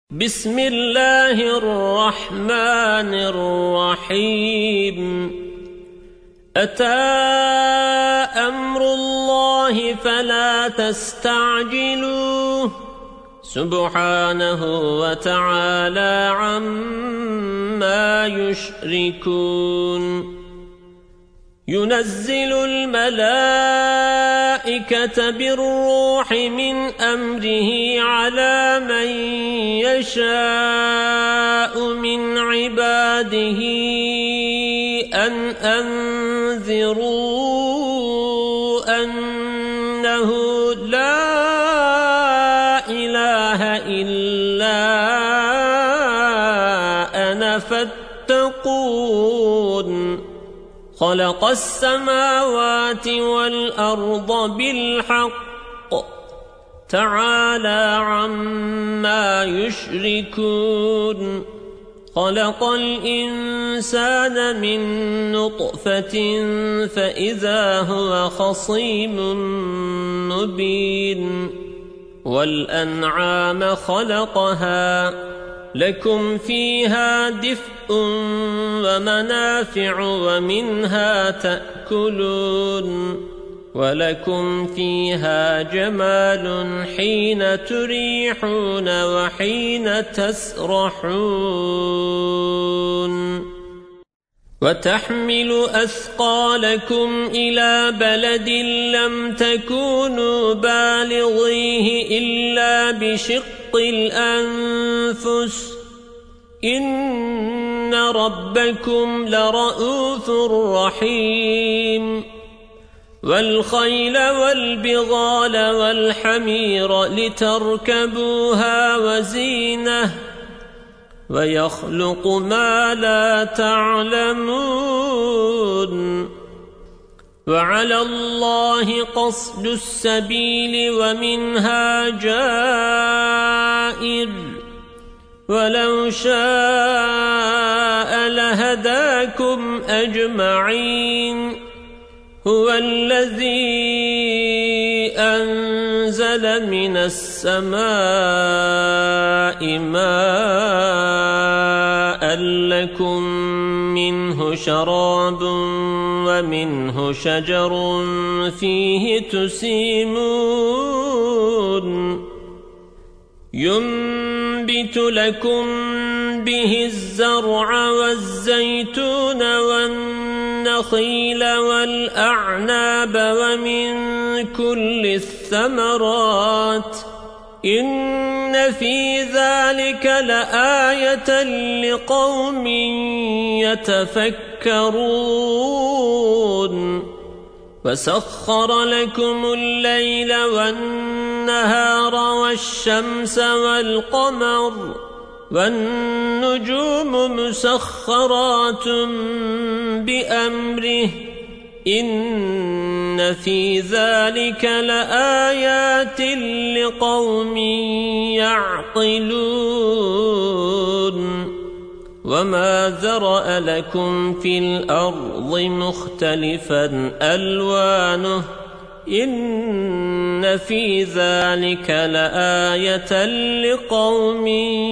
بسم الله الرحمن الرحيم أتى أمر الله فلا تستعجلوه سبحانه وتعالى عما يشركون ينزل الملائكة بالروح من أمره على من يشاء من عباده أن أنذروا أنه لا إله إلا أنا فاتقون خلق السماوات والأرض بالحق تعالى عما يشركون خلق الإنسان من نطفة فإذا هو خصيم مبين والأنعام خلقها لكم فيها دفء ومنافع ومنها تأكلون ولكم فيها جمال حين تريحون وحين تسرحون وتحمل أثقالكم إلى بلد لم تكونوا بالغيه إلا بشق الأنفس إن ربكم لرؤوف رحيم والخيل والبغال والحمير لتركبوها وزينة ويخلق ما لا تعلمون وعلى الله قصد السبيل ومنها جائر ولو شاء لهداكم أجمعين هو الذي أنزل من السماء ماء لكم منه شراب ومنه شجر فيه تسيمون ينبت لكم به الزرع والزيتون والنخيل والأعناب ومن كل الثمرات إن في ذلك لآية لقوم يتفكرون وسخر لكم الليل والنهار والشمس والقمر والنجوم مسخرات بأمره إن في ذلك لآيات لقوم يعقلون وما ذرأ لكم في الأرض مختلفا ألوانه إن في ذلك لآية لقوم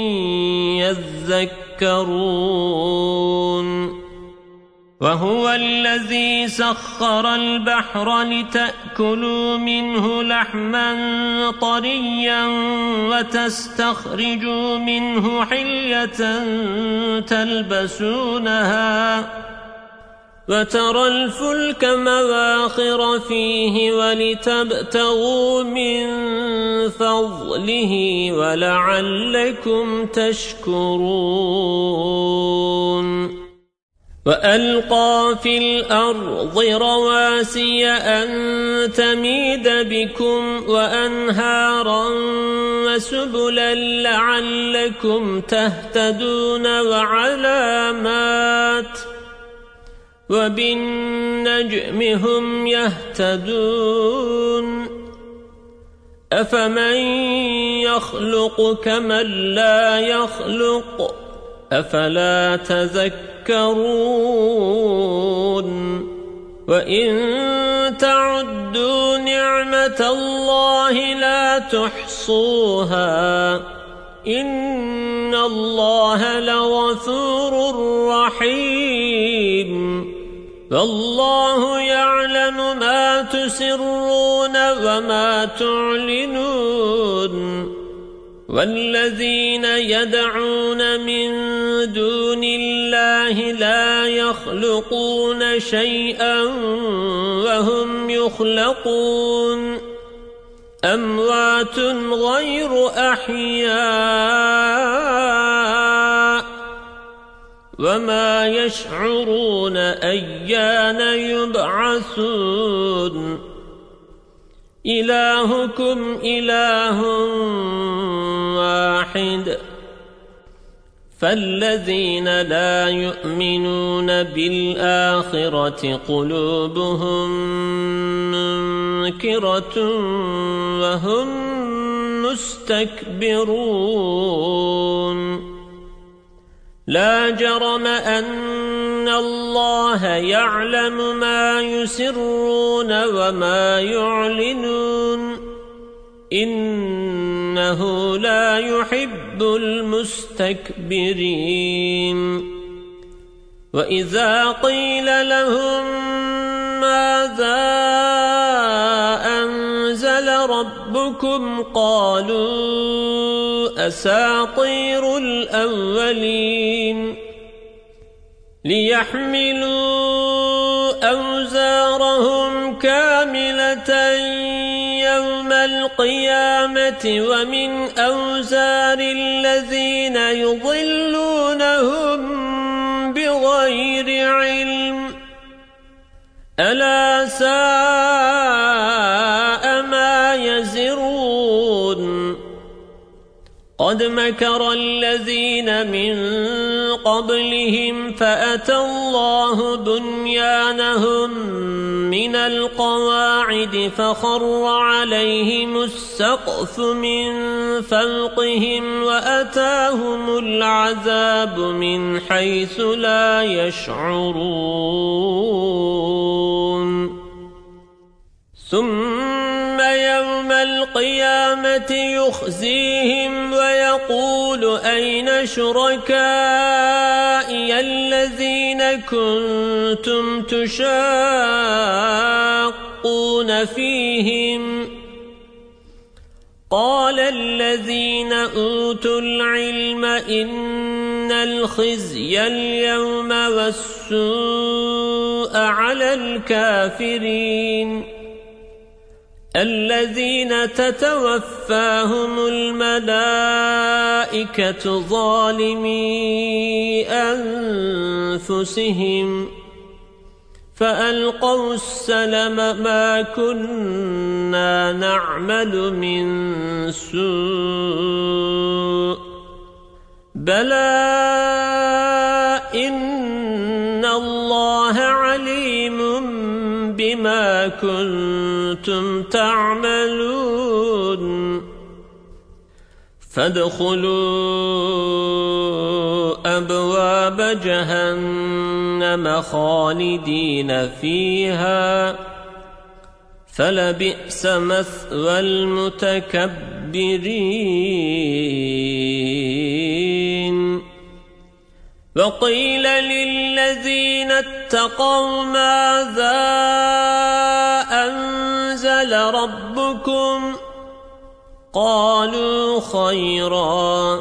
يذكرون وهو الذي سخر البحر لتأكلوا منه لحما طريا وتستخرجوا منه حلية تلبسونها وترى الفلك مواخر فيه ولتبتغوا من فضله ولعلكم تشكرون وألقى في الأرض رواسي أن تميد بكم وأنهارا وسبلا لعلكم تهتدون وعلامات وبالنجم هم يهتدون أفمن يخلق كمن لا يخلق أفلا تذكرون وإن تعدوا نعمة الله لا تحصوها إن الله لغفور رحيم والله يعلم ما تسرون وما تعلنون والذين يدعون من دون الله لا يخلقون شيئا وهم يخلقون أموات غير أحياء وما يشعرون أيان يبعثون إلهكم إله واحد فالذين لا يؤمنون بالآخرة قلوبهم منكرة وهم مستكبرون لا جرم أن الله يعلم ما يسرون وما يعلنون إنه لا يحب المستكبرين وإذا قيل لهم ماذا أنزل ربكم قالوا أساطير الأولين ليحملوا أوزارهم كاملة يوم القيامة ومن أوزار الذين يضلونهم بغير علم ألا ساء ما يزرون قد مكر الذين من قبلهم فأتى الله بنيانهم من القواعد فخر عليهم السقف من فوقهم وأتاهم العذاب من حيث لا يشعرون ثم يوم القيامة يخزيهم ويقول أين شركائي الذين كنتم تشاقون فيهم قال الذين أوتوا العلم إن الخزي اليوم والسوء على الكافرين الذين تتوفاهم الملائكة ظالمي أنفسهم فألقوا السلم ما كنا نعمل من سوء بلى إن الله عليم بما كنتم تعملون فادخلوا أبواب جهنم خالدين فيها فلبئس مثوى المتكبرين وقيل للذين اتقوا ماذا أنزل ربكم قالوا خيرا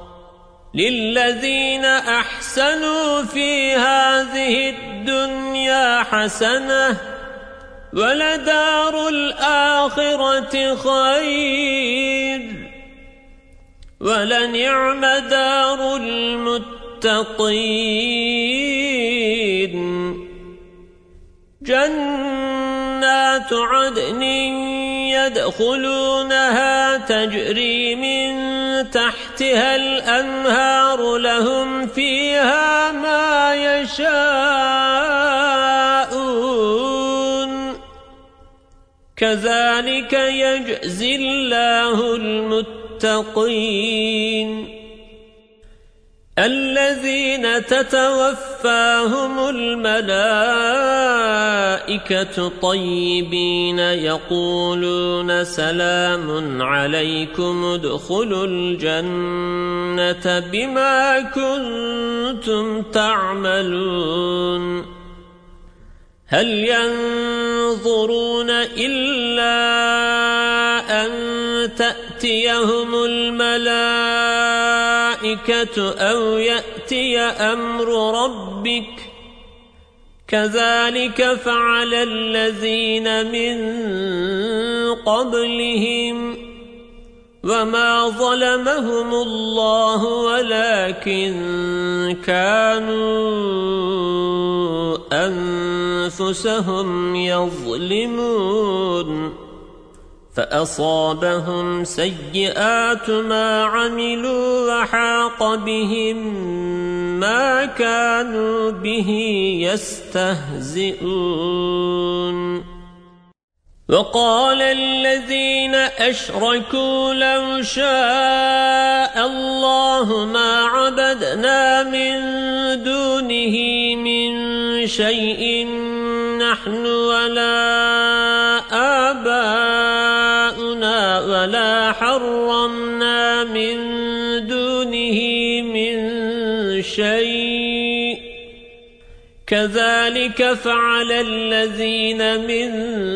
للذين أحسنوا في هذه الدنيا حسنة ولدار الآخرة خير ولنعم دار المتقين جنات عدن يدخلونها تجري من تحتها الأنهار لهم فيها ما يشاءون كذلك يجزي الله المتقين الذين تتوفاهم تتوفاهم الملائكة طيبين يقولون سلام عليكم ادخلوا الجنة بما كنتم تعملون هل ينظرون إلا أن تأتيهم الملائكة أو يأتي أمر ربك كذلك فعل الذين من قبلهم وما ظلمهم الله ولكن كانوا أنفسهم يظلمون فأصابهم سيئات ما عملوا وحاق بهم ما كانوا به يستهزئون وقال الذين أشركوا لو شاء الله ما عبدنا من دونه من شيء نحن ولا آباؤنا ولا حرمنا من دونه من شيء كذلك فعل الذين من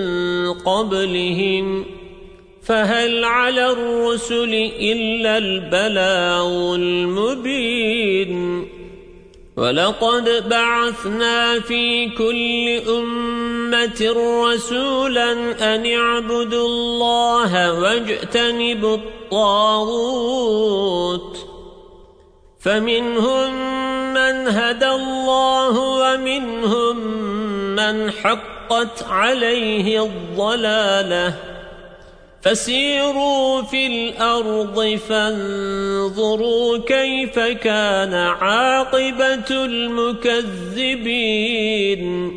قبلهم فهل على الرسل إلا البلاغ المبين ولقد بعثنا في كل أمة رسولا أن اعبدوا الله واجتنبوا الطاغوت فمنهم من هدى الله ومنهم من حقت عليه الضلالة فسيروا في الأرض فانظروا كيف كان عاقبة المكذبين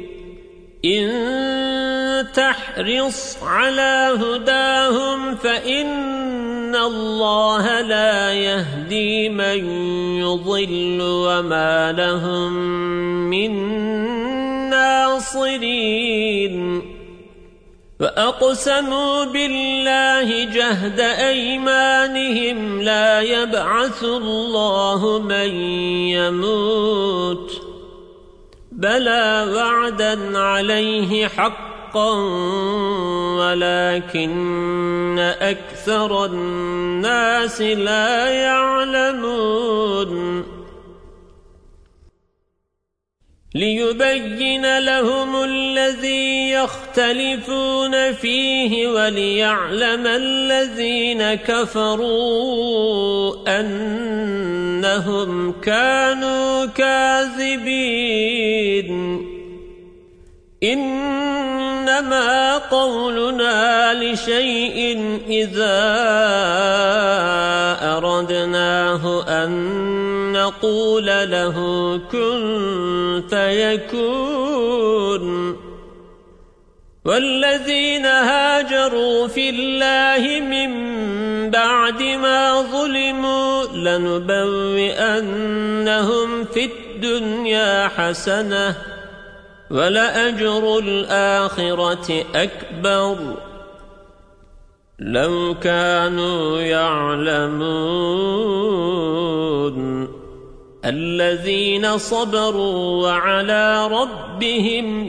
إن تحرص على هداهم فإن الله لا يهدي من يضل وما لهم من ناصرين وأقسموا بالله جهد أيمانهم لا يبعث الله من يموت بلى وعدا عليه حقا ولكن أكثر الناس لا يعلمون ليبين لهم الذي يختلفون فيه وليعلم الذين كفروا أنهم كانوا كاذبين إنما قولنا لشيء إذا أردناه أن نقول له كن فيكون والذين هاجروا في الله من بعد ما ظلموا لنبوئنهم في الدنيا حسنة ولأجر الآخرة أكبر لو كانوا يعلمون الذين صبروا وعلى ربهم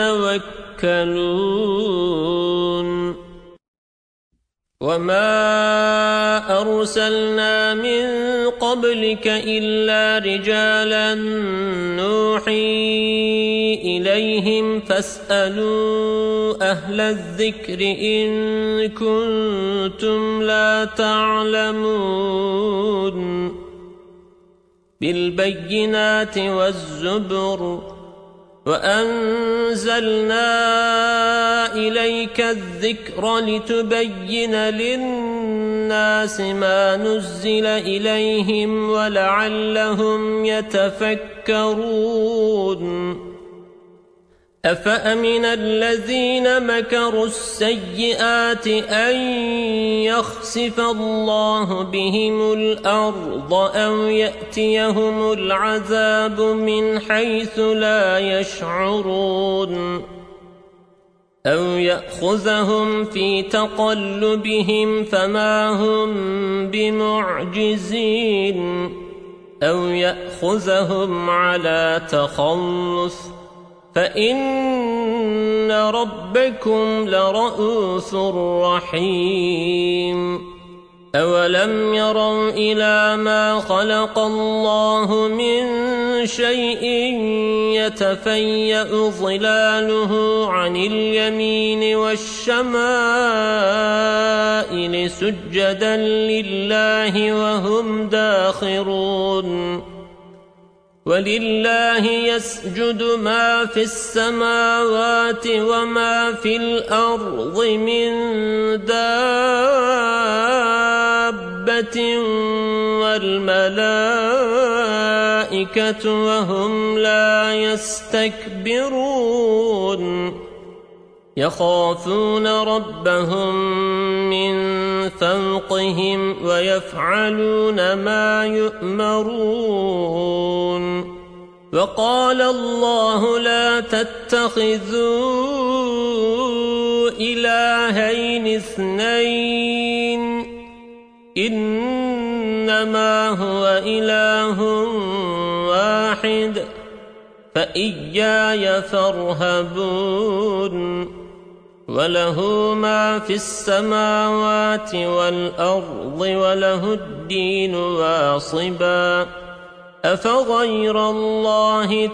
يتوكلون وما أرسلنا من قبلك إلا رجالا نوحي إليهم فاسألوا أهل الذكر إن كنتم لا تعلمون بالبينات والزبر وأنزلنا إليك الذكر لتبين للناس ما نزل إليهم ولعلهم يتفكرون أفأمن الذين مكروا السيئات أن يخسف الله بهم الأرض أو يأتيهم العذاب من حيث لا يشعرون أو يأخذهم في تقلبهم فما هم بمعجزين أو يأخذهم على تخلف فإن ربكم لرءوف رحيم أولم يروا إلى ما خلق الله من شيء يتفيأ ظلاله عن اليمين والشمائل سجدا لله وهم داخرون ولله يسجد ما في السماوات وما في الأرض من دابة والملائكة وهم لا يستكبرون يخافون ربهم من فوقهم ويفعلون ما يؤمرون وقال الله لا تتخذوا إلهين اثنين إنما هو إله واحد فإياي فارهبون وله ما في السماوات والأرض وله الدين واصبا أفغير الله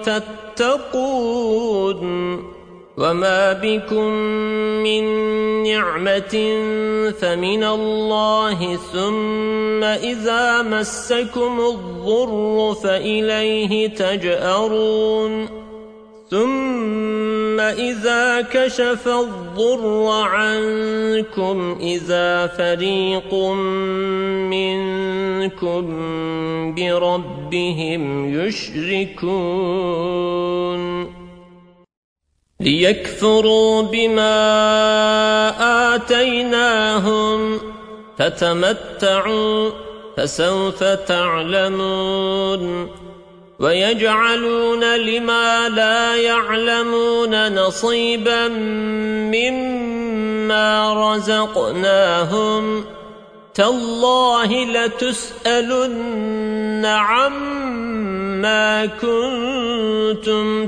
تتقون وما بكم من نعمة فمن الله ثم إذا مسكم الضر فإليه تجأرون ثم إذا كشف الضر عنكم إذا فريق منكم بربهم يشركون ليكفروا بما آتيناهم فتمتعوا فسوف تعلمون ويجعلون لما لا يعلمون نصيبا مما رزقناهم تالله لتسألن عما كنتم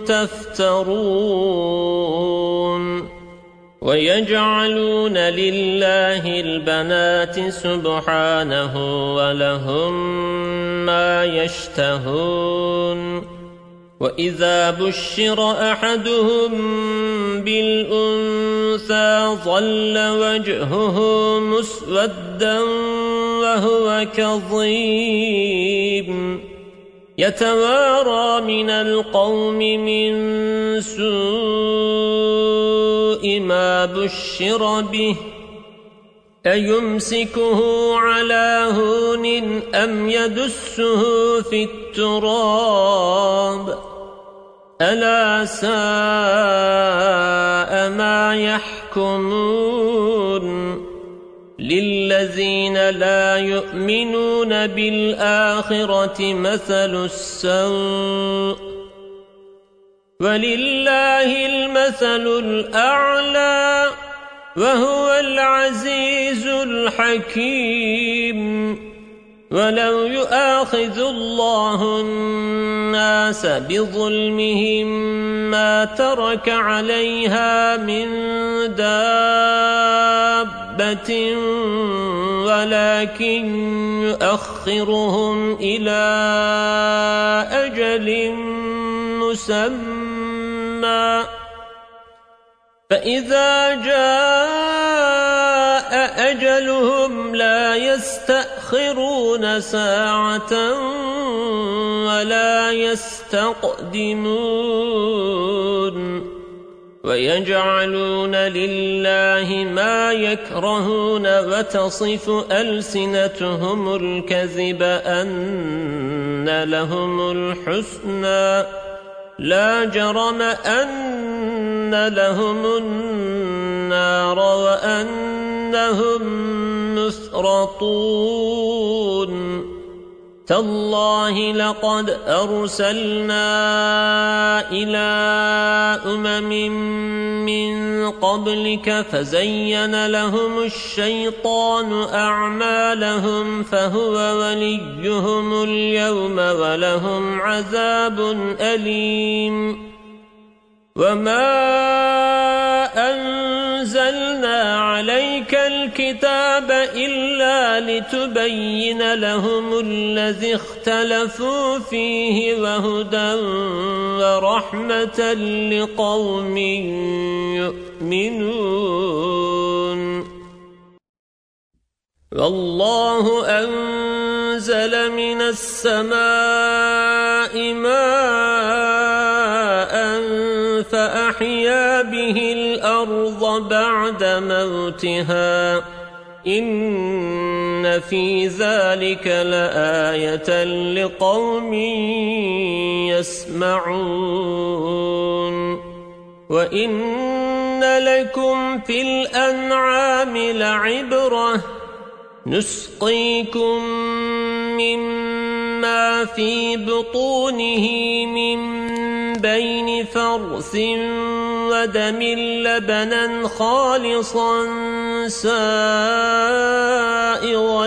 تفترون ويجعلون لله البنات سبحانه ولهم ما يشتهون وإذا بشر أحدهم بالأنثى ظل وجهه مسودا وهو كظيم يتوارى من القوم من سوء ما بشر به أيمسكه على هون أم يدسه في التراب ألا ساء ما يحكمون للذين لا يؤمنون بالآخرة مثل السوء ولله المثل الأعلى وهو العزيز الحكيم ولو يؤاخذ الله الناس بظلمهم ما ترك عليها من دابة ولكن يؤخرهم إلى أجل مسمى فإذا جاء أجلهم لا يستأخرون ساعة ولا يستقدمون ويجعلون لله ما يكرهون وتصف ألسنتهم الكذب أن لهم الحسنى لا جرم أن لهم النار وأنهم مفرطون تالله لقد أرسلنا إلى من قبلك فزين لهم الشيطان أعمالهم فهو وليهم اليوم ولهم عذاب أليم وما أنزلنا عليك الكتاب إلا لتبين لهم الذي اختلفوا فيه وهدى ورحمة لقوم يؤمنون والله أنزل من السماء ماء فأحيا به الأرض بعد موتها إن في ذلك لآية لقوم يسمعون وإن لكم في الأنعام لعبرة نسقيكم مما في بطونه من بين فرث ودم لبنا خالصا سائغا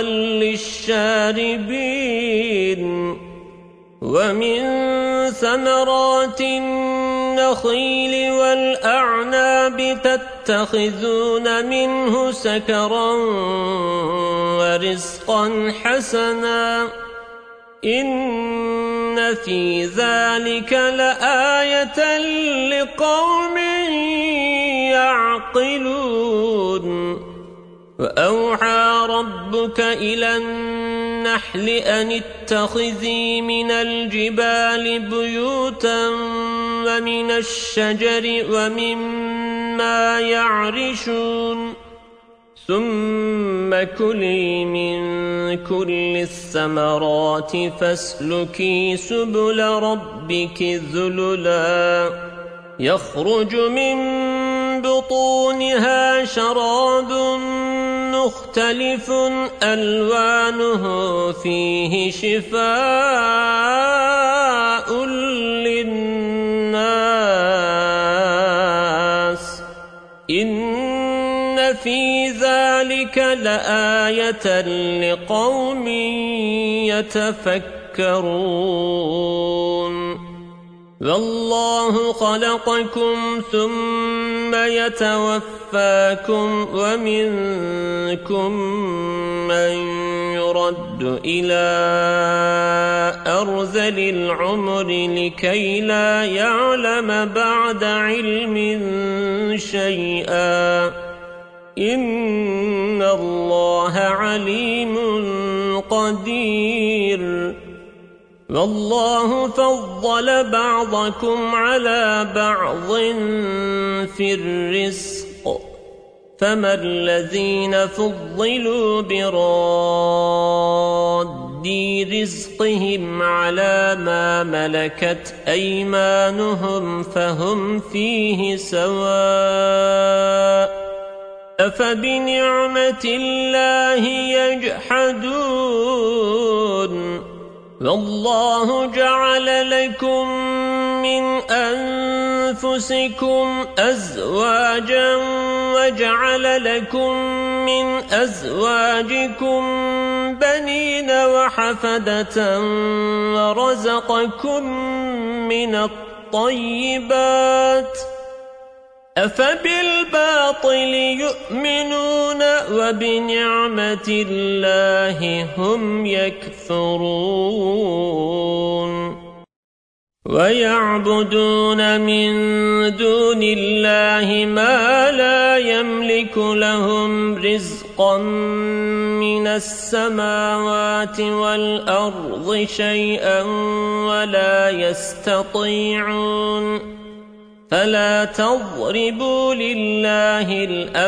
للشاربين ومن ثمرات النخيل والأعناب تتخذون منه سكرا ورزقا حسنا إن في ذلك لآية لقوم يعقلون وأوحى ربك إلى النحل أن اتخذي من الجبال بيوتا ومن الشجر ومما يعرشون ثم كلي من كل الثمرات فاسلكي سبل ربك ذللا يخرج من بطونها شراب مختلف ألوانه فيه شفاء للناس إن في ذلك لآية لقوم يتفكرون والله خلقكم ثم يتوفاكم ومنكم من يرد إلى أرذل العمر لكي لا يعلم بعد علم شيئا إن الله عليم قدير والله فضل بعضكم على بعض في الرزق فما الذين فضلوا براد رزقهم على ما ملكت أيمانهم فهم فيه سواء أفبنعمة الله يجحدون والله جعل لكم من أنفسكم أزواجا وجعل لكم من أزواجكم بنين وحفدة ورزقكم من الطيبات أفبالباطل يؤمنون وبنعمة الله هم يكفرون ويعبدون من دون الله ما لا يملك لهم رزقا من السماوات والأرض شيئا ولا يستطيعون فلا تضربوا لله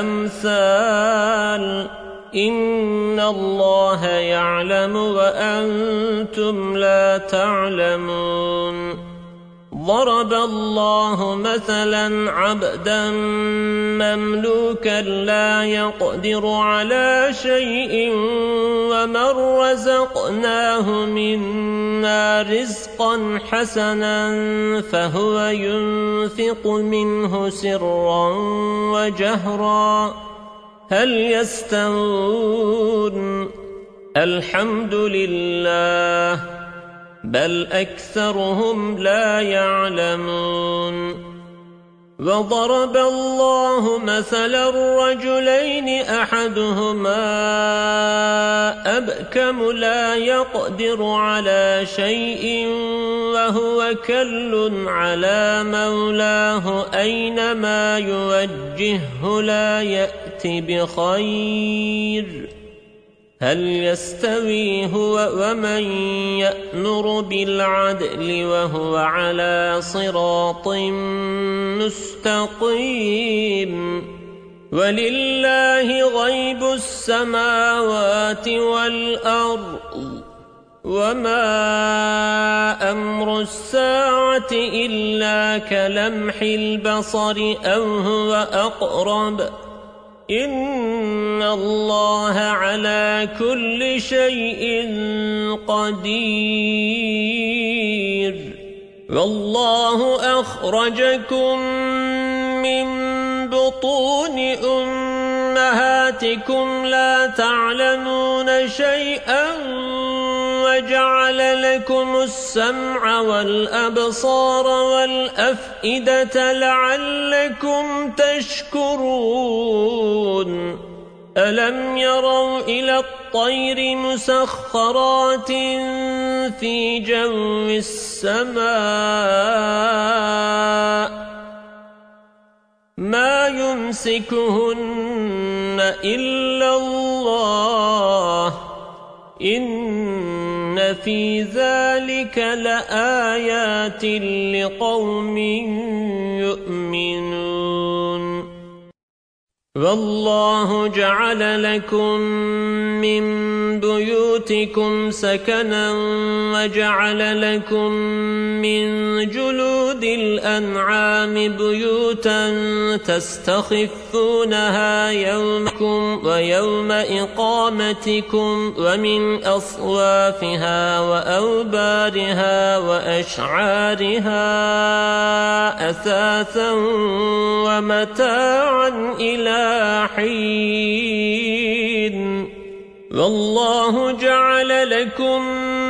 الأمثال إن الله يعلم وأنتم لا تعلمون ضرب الله مثلا عبدا مملوكا لا يقدر على شيء ومن رزقناه منا رزقا حسنا فهو ينفق منه سرا وجهرا هل يستوون الحمد لله بل أكثرهم لا يعلمون وضرب الله مثلا الرجلين أحدهما أبكم لا يقدر على شيء وهو كل على مولاه أينما يوجهه لا يأتي بخير هل يستوي هو ومن يأمر بالعدل وهو على صراط مستقيم ولله غيب السماوات والأرض وما أمر الساعة إلا كلمح البصر أو هو أقرب إن الله على كل شيء قدير والله أخرجكم من بطون أمهاتكم لا تعلمون شيئا وجعل لكم السمع والأبصار والأفئدة لعلكم تشكرون ألم يروا إلى الطير مسخرات في جو السماء ما يمسكهن إلا الله إن في ذلك لآيات لقوم يؤمنون والله جعل لكم من بيوتكم سكنا وجعل لكم من جلود الأنعام بيوتا تستخفونها يومكم ويوم إقامتكم ومن أصوافها وأوبارها وأشعارها أثاثا ومتاعا إلى حين والله جعل لكم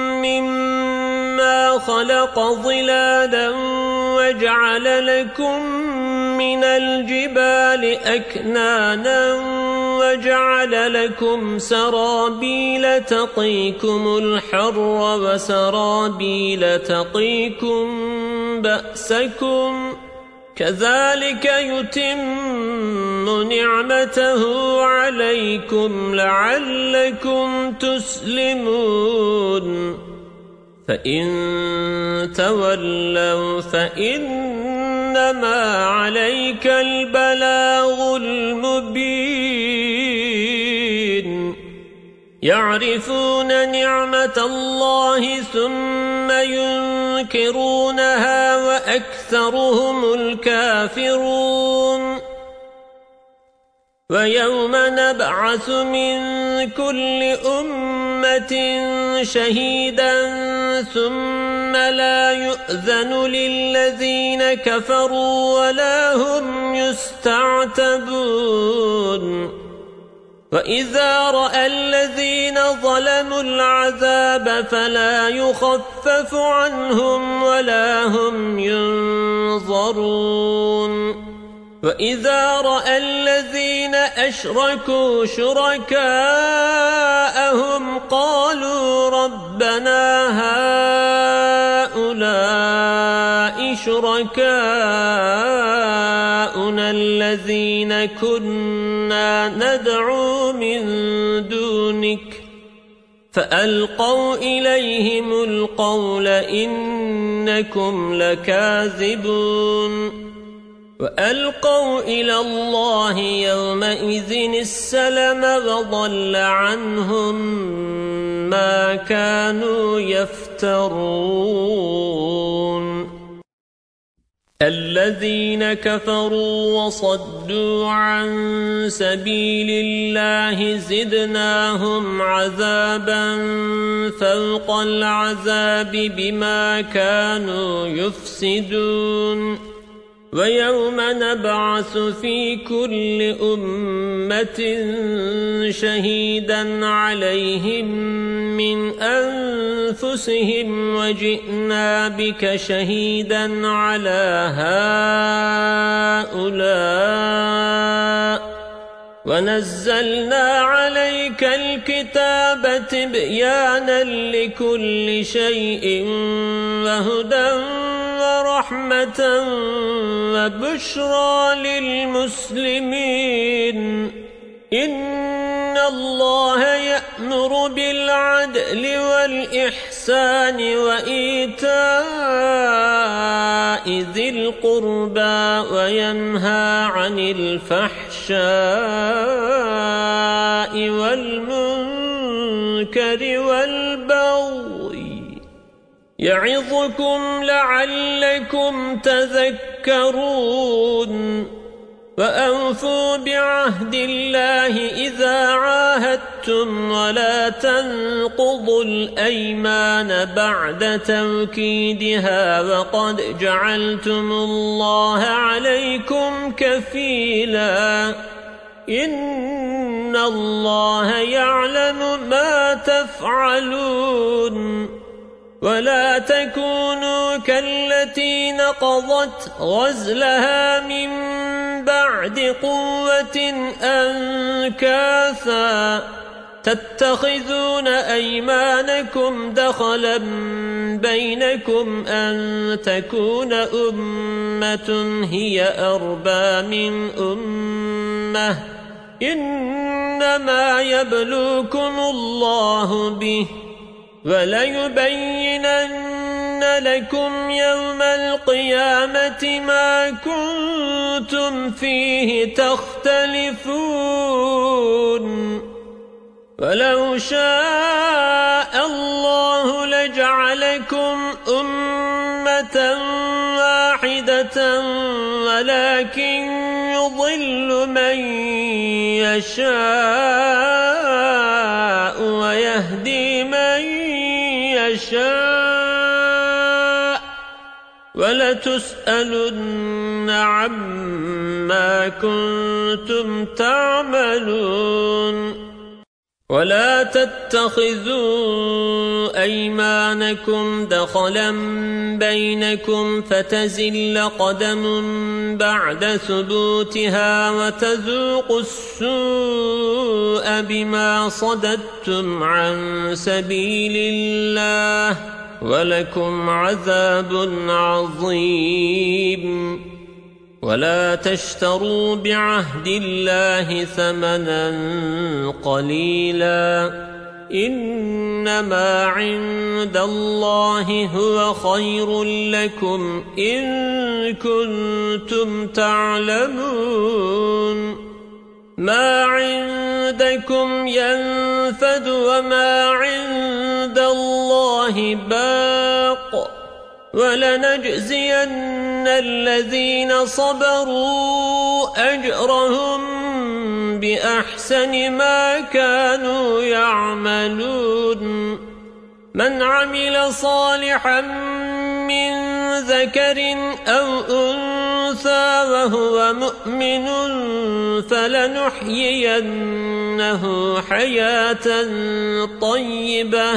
مما خلق ظلالا وجعل لكم من الجبال أكنانا وجعل لكم سرابيل تقيكم الحر وسرابيل تقيكم بأسكم كذلك يتم نعمته عليكم لعلكم تسلمون فإن تولوا فإنما عليك البلاغ المبين يعرفون نعمة الله ثم ينكرونها وأكثرهم الكافرون ويوم نبعث من كل أمة شهيدا ثم لا يؤذن للذين كفروا ولا هم يستعتبون وإذا رأى الذين ظلموا العذاب فلا يخفف عنهم ولا هم ينظرون وإذا رأى الذين أشركوا شركاءهم قالوا ربنا هؤلاء شركاؤنا الذين كنا ندعو من دونك فألقوا إليهم القول إنكم لكاذبون وألقوا إلى الله يومئذ السلم وضل عنهم ما كانوا يفترون الذين كفروا وصدوا عن سبيل الله زدناهم عذابا فوق العذاب بما كانوا يفسدون ويوم نبعث في كل أمة شهيدا عليهم من أنفسهم وجئنا بك شهيدا على هؤلاء ونزلنا عليك الكتاب تبيانا لكل شيء وهدى ورحمة وبشرى للمسلمين إن الله يأمر بالعدل والإحسان وإيتاء ذي القربى وينهى عن الفحشاء والمنكر والبغي يعظكم لعلكم تذكرون وأوفوا بعهد الله إذا عاهدتم ولا تنقضوا الأيمان بعد توكيدها وقد جعلتم الله عليكم كفيلا إن الله يعلم ما تفعلون ولا تكونوا كالتي نقضت غزلها من بعد قوة أنكاثا تتخذون أيمانكم دخلا بينكم أن تكون أمة هي أربى من أمة إنما يبلوكم الله به وليبينن لكم يوم القيامة ما كنتم فيه تختلفون ولو شاء الله لجعلكم أمة واحدة ولكن يضل من يشاء ويهدي من يشاء ولتسألن عما كنتم تعملون ولا تتخذوا أيمانكم دخلا بينكم فتزل قدم بعد ثبوتها وتذوقوا السوء بما صددتم عن سبيل الله ولكم عذاب عظيم ولا تشتروا بعهد الله ثمنا قليلا إنما عند الله هو خير لكم إن كنتم تعلمون ما عندكم ينفد وما عند الله باق ولنجزين الذين صبروا أجرهم بأحسن ما كانوا يعملون من عمل صالحا من ذكر أو أنثى وهو مؤمن فلنحيينه حياة طيبة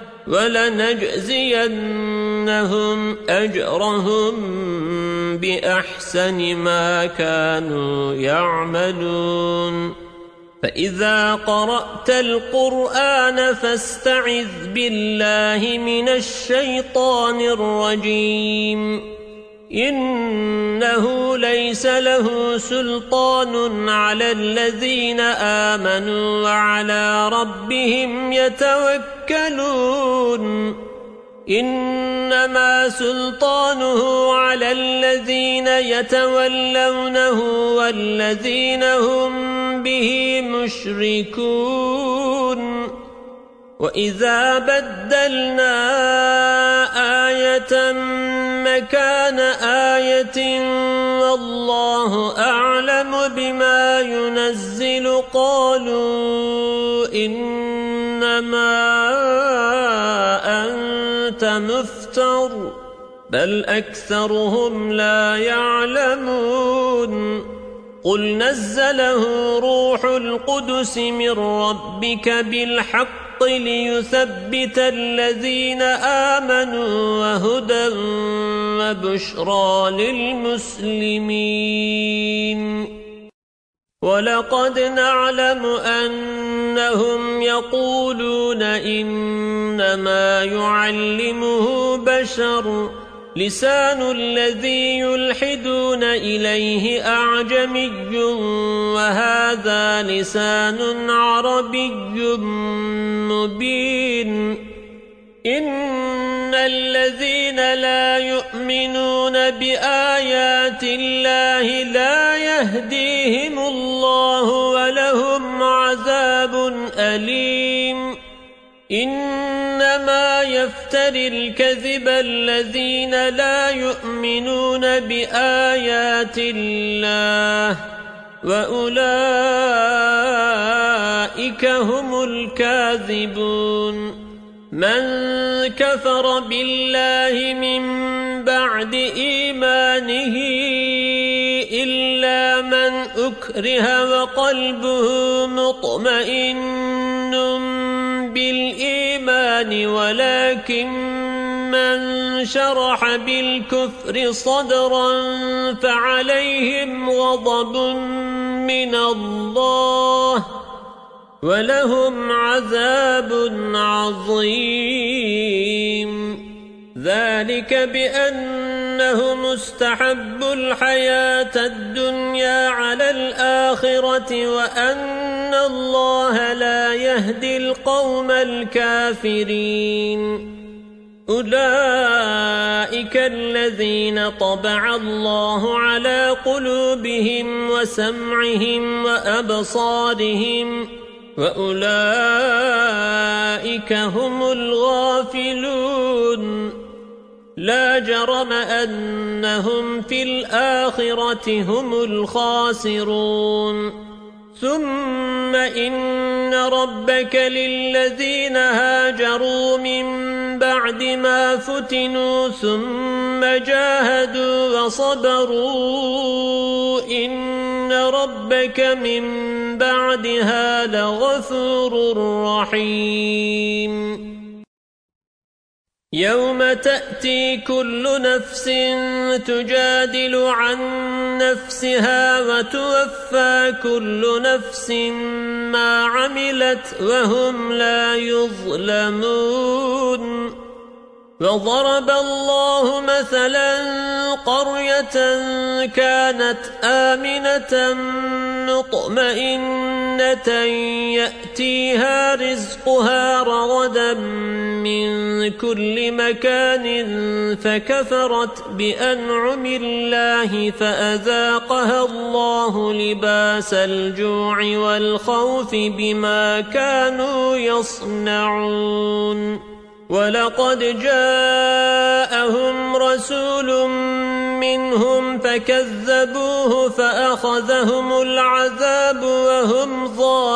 ولنجزينهم أجرهم بأحسن ما كانوا يعملون فإذا قرأت القرآن فاستعذ بالله من الشيطان الرجيم إنه ليس له سلطان على الذين آمنوا وعلى ربهم يتوكلون إنما سلطانه على الذين يتولونه والذين هم به مشركون وإذا بدلنا آية آية مكان آية والله أعلم بما ينزل قالوا إنما أنت مفتر بل أكثرهم لا يعلمون قل نزله روح القدس من ربك بالحق ليثبت الذين آمنوا وهدى وبشرى للمسلمين ولقد نعلم أنهم يقولون إنما يعلمه بشر لسان الذي يلحدون إليه أعجمي وهذا لسان عربي مبين إن الذين لا يؤمنون بآيات الله لا يهديهم الله ولهم عذاب أليم إنما يفتري الكذب الذين لا يؤمنون بآيات الله وأولئك هم الكاذبون من كفر بالله من بعد إيمانه إلا من أكره وقلبه مطمئن بالإيمان ولكن من شرح بالكفر صدرا فعليهم غضب من الله ولهم عذاب عظيم ذلك بأنهم استحبوا الحياة الدنيا على الآخرة وأن الله لا يهدي القوم الكافرين أولئك الذين طبع الله على قلوبهم وسمعهم وأبصارهم وأولئك هم الغافلون لا جرم أنهم في الآخرة هم الخاسرون ثم إن ربك للذين هاجروا من بعد ما فتنوا ثم جاهدوا وصبروا إن ربك من بعدها لغفور رحيم يوم تأتي كل نفس تجادل عن نفسها وتوفى كل نفس ما عملت وهم لا يظلمون وضرب الله مثلا قرية كانت آمنة مطمئنة يأتيها رزقها رغدا من كل مكان فكفرت بأنعم الله فأذاقها الله لباس الجوع والخوف بما كانوا يصنعون ولقد جاءهم رسول منهم فكذبوه فأخذهم العذاب وهم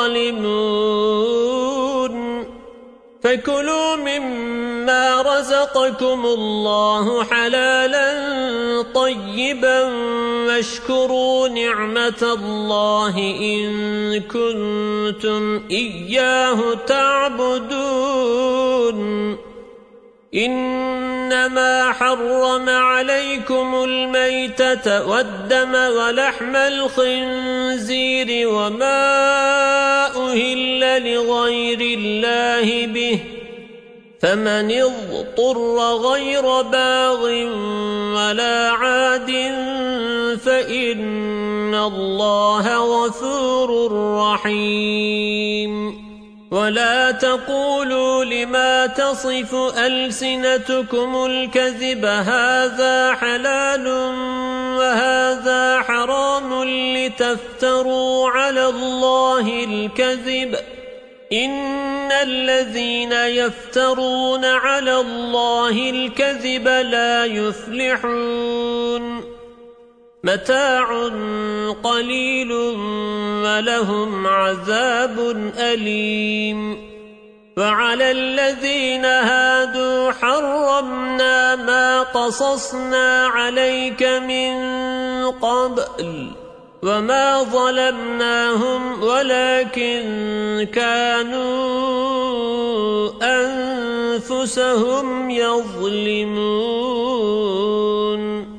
ظالمون فكلوا مما رزقكم الله حلالا طيبا واشكروا نعمة الله إن كنتم إياه تعبدون إنما حرم عليكم الميتة والدم ولحم الخنزير وما أهل لغير الله به فمن اضطر غير باغ ولا عاد فإن الله غفور رحيم ولا تقولوا لما تصف ألسنتكم الكذب هذا حلال وهذا حرام لتفتروا على الله الكذب إن الذين يفترون على الله الكذب لا يفلحون متاع قليل ولهم عذاب أليم وعلى الذين هادوا حرمنا ما قصصنا عليك من قبل وما ظلمناهم ولكن كانوا أنفسهم يظلمون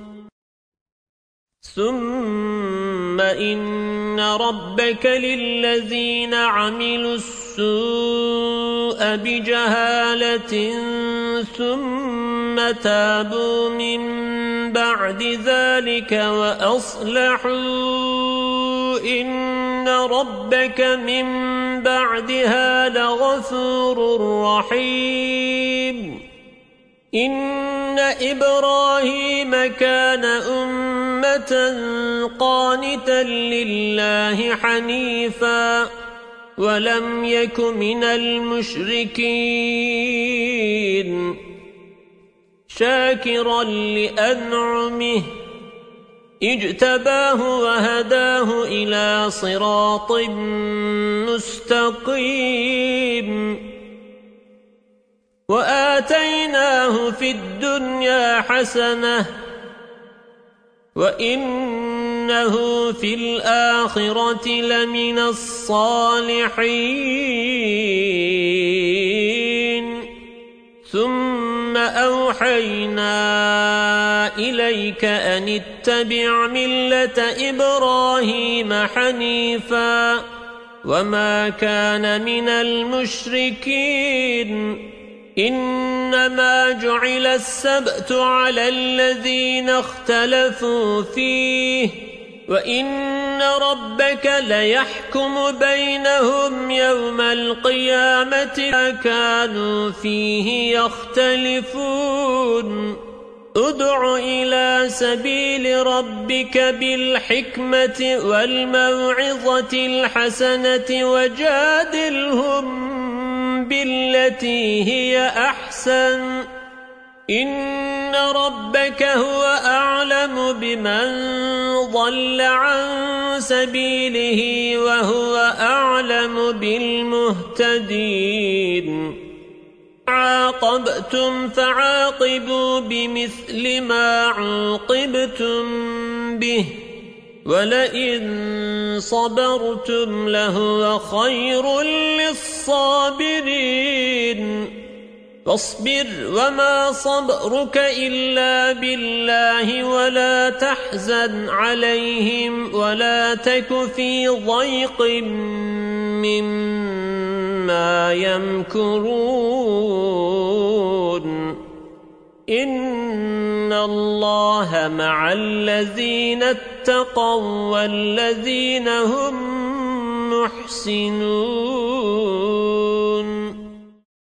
ثم إن ربك للذين عملوا السوء بجهالة ثم تابوا من بعد ذلك وأصلحوا إن ربك من بعدها لغفور رحيم إن إبراهيم كان أمة قانتا لله حنيفا ولم يك من المشركين شاكرا لأنعمه اجتباه وهداه إلى صراط مستقيم وآتيناه في الدنيا حسنة وإنه في الآخرة لمن الصالحين ثم أوحينا إليك أن اتبع ملة إبراهيم حنيفا وما كان من المشركين إنما جعل السبت على الذين اختلفوا فيه وإن ربك ليحكم بينهم يوم القيامة ما كانوا فيه يختلفون ادع إلى سبيل ربك بالحكمة والموعظة الحسنة وجادلهم بالتي هي أحسن إن ربك هو أعلم بمن ضل عن سبيله وهو أعلم بالمهتدين عاقبتم فعاقبوا بمثل ما عوقبتم به ولئن صبرتم لهو خير للصابرين فاصبر وما صبرك إلا بالله ولا تحزن عليهم ولا تك في ضيق مما يمكرون إن الله مع الذين اتقوا والذين هم محسنون